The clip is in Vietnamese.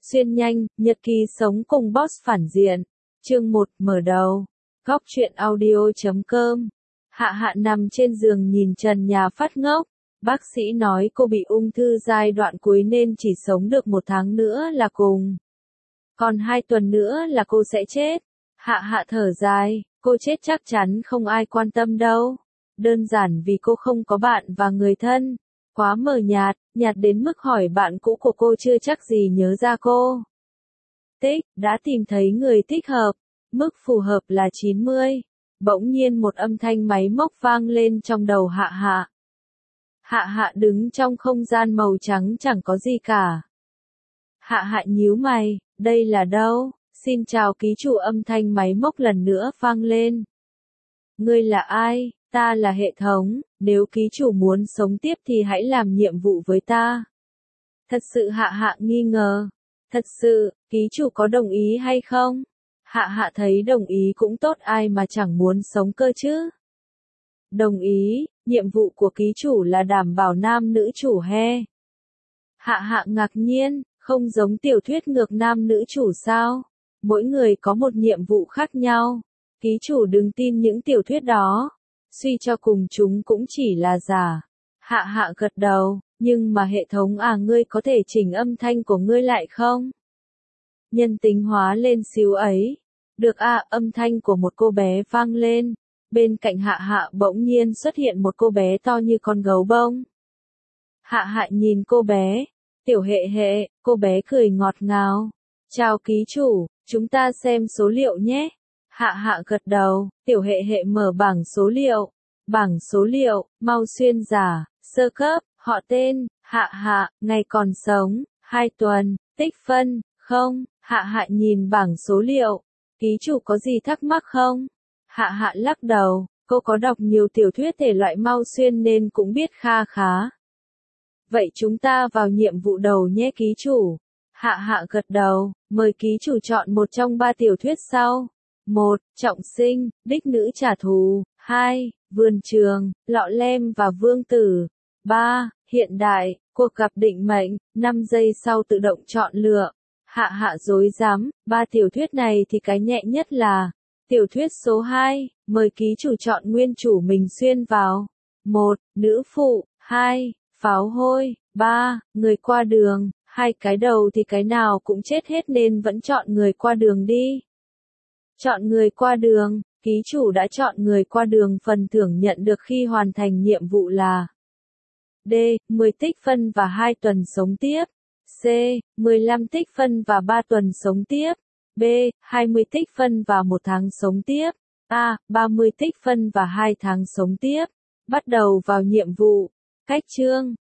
Xuyên nhanh, nhật ký sống cùng boss phản diện. Chương 1 mở đầu. Góc truyện audio.com. Hạ Hạ nằm trên giường nhìn trần nhà phát ngốc. Bác sĩ nói cô bị ung thư giai đoạn cuối nên chỉ sống được 1 tháng nữa là cùng. Còn 2 tuần nữa là cô sẽ chết. Hạ Hạ thở dài, cô chết chắc chắn không ai quan tâm đâu. Đơn giản vì cô không có bạn và người thân. Quá mờ nhạt, nhạt đến mức hỏi bạn cũ của cô chưa chắc gì nhớ ra cô. Tích, đã tìm thấy người thích hợp. Mức phù hợp là 90. Bỗng nhiên một âm thanh máy móc vang lên trong đầu Hạ Hạ. Hạ Hạ đứng trong không gian màu trắng chẳng có gì cả. Hạ Hạ nhíu mày, đây là đâu? Xin chào ký chủ, âm thanh máy móc lần nữa vang lên. Ngươi là ai? Ta là hệ thống, nếu ký chủ muốn sống tiếp thì hãy làm nhiệm vụ với ta. Thật sự Hạ Hạ nghi ngờ. Thật sự, ký chủ có đồng ý hay không? Hạ Hạ thấy đồng ý cũng tốt, ai mà chẳng muốn sống cơ chứ. Đồng ý, nhiệm vụ của ký chủ là đảm bảo nam nữ chủ he. Hạ Hạ ngạc nhiên, không giống tiểu thuyết ngược nam nữ chủ sao? Mỗi người có một nhiệm vụ khác nhau. Ký chủ đừng tin những tiểu thuyết đó. Suy cho cùng chúng cũng chỉ là giả. Hạ Hạ gật đầu, nhưng mà hệ thống ngươi có thể chỉnh âm thanh của ngươi lại không? Nhân tính hóa lên xíu ấy. Được âm thanh của một cô bé vang lên. Bên cạnh Hạ Hạ bỗng nhiên xuất hiện một cô bé to như con gấu bông. Hạ Hạ nhìn cô bé. Tiểu Hệ Hệ, cô bé cười ngọt ngào. Chào ký chủ, chúng ta xem số liệu nhé. Hạ Hạ gật đầu, Tiểu Hệ Hệ mở bảng số liệu. Bảng số liệu, mau xuyên giả, sơ cấp, họ tên, Hạ Hạ, ngày còn sống, 2 tuần, tích phân, không. Hạ Hạ nhìn bảng số liệu. Ký chủ có gì thắc mắc không? Hạ Hạ lắc đầu, cô có đọc nhiều tiểu thuyết thể loại mau xuyên nên cũng biết kha khá. Vậy chúng ta vào nhiệm vụ đầu nhé ký chủ. Hạ Hạ gật đầu, mời ký chủ chọn một trong 3 tiểu thuyết sau. 1. Trọng sinh, đích nữ trả thù. 2. Vườn trường, lọ lem và vương tử. 3. Hiện đại, cuộc gặp định mệnh. 5 giây sau tự động chọn lựa. Hạ Hạ rối rắm, 3 tiểu thuyết này thì cái nhẹ nhất là tiểu thuyết số 2, mời ký chủ chọn nguyên chủ mình xuyên vào. 1. Nữ phụ. 2. Pháo hôi. 3. Người qua đường. 2 cái đầu thì cái nào cũng chết hết nên vẫn chọn người qua đường đi. Chọn người qua đường. Ký chủ đã chọn người qua đường, phần thưởng nhận được khi hoàn thành nhiệm vụ là D. 10 tích phân và 2 tuần sống tiếp. C. 15 tích phân và 3 tuần sống tiếp. B. 20 tích phân và 1 tháng sống tiếp. A. 30 tích phân và 2 tháng sống tiếp. Bắt đầu vào nhiệm vụ. Cách chương.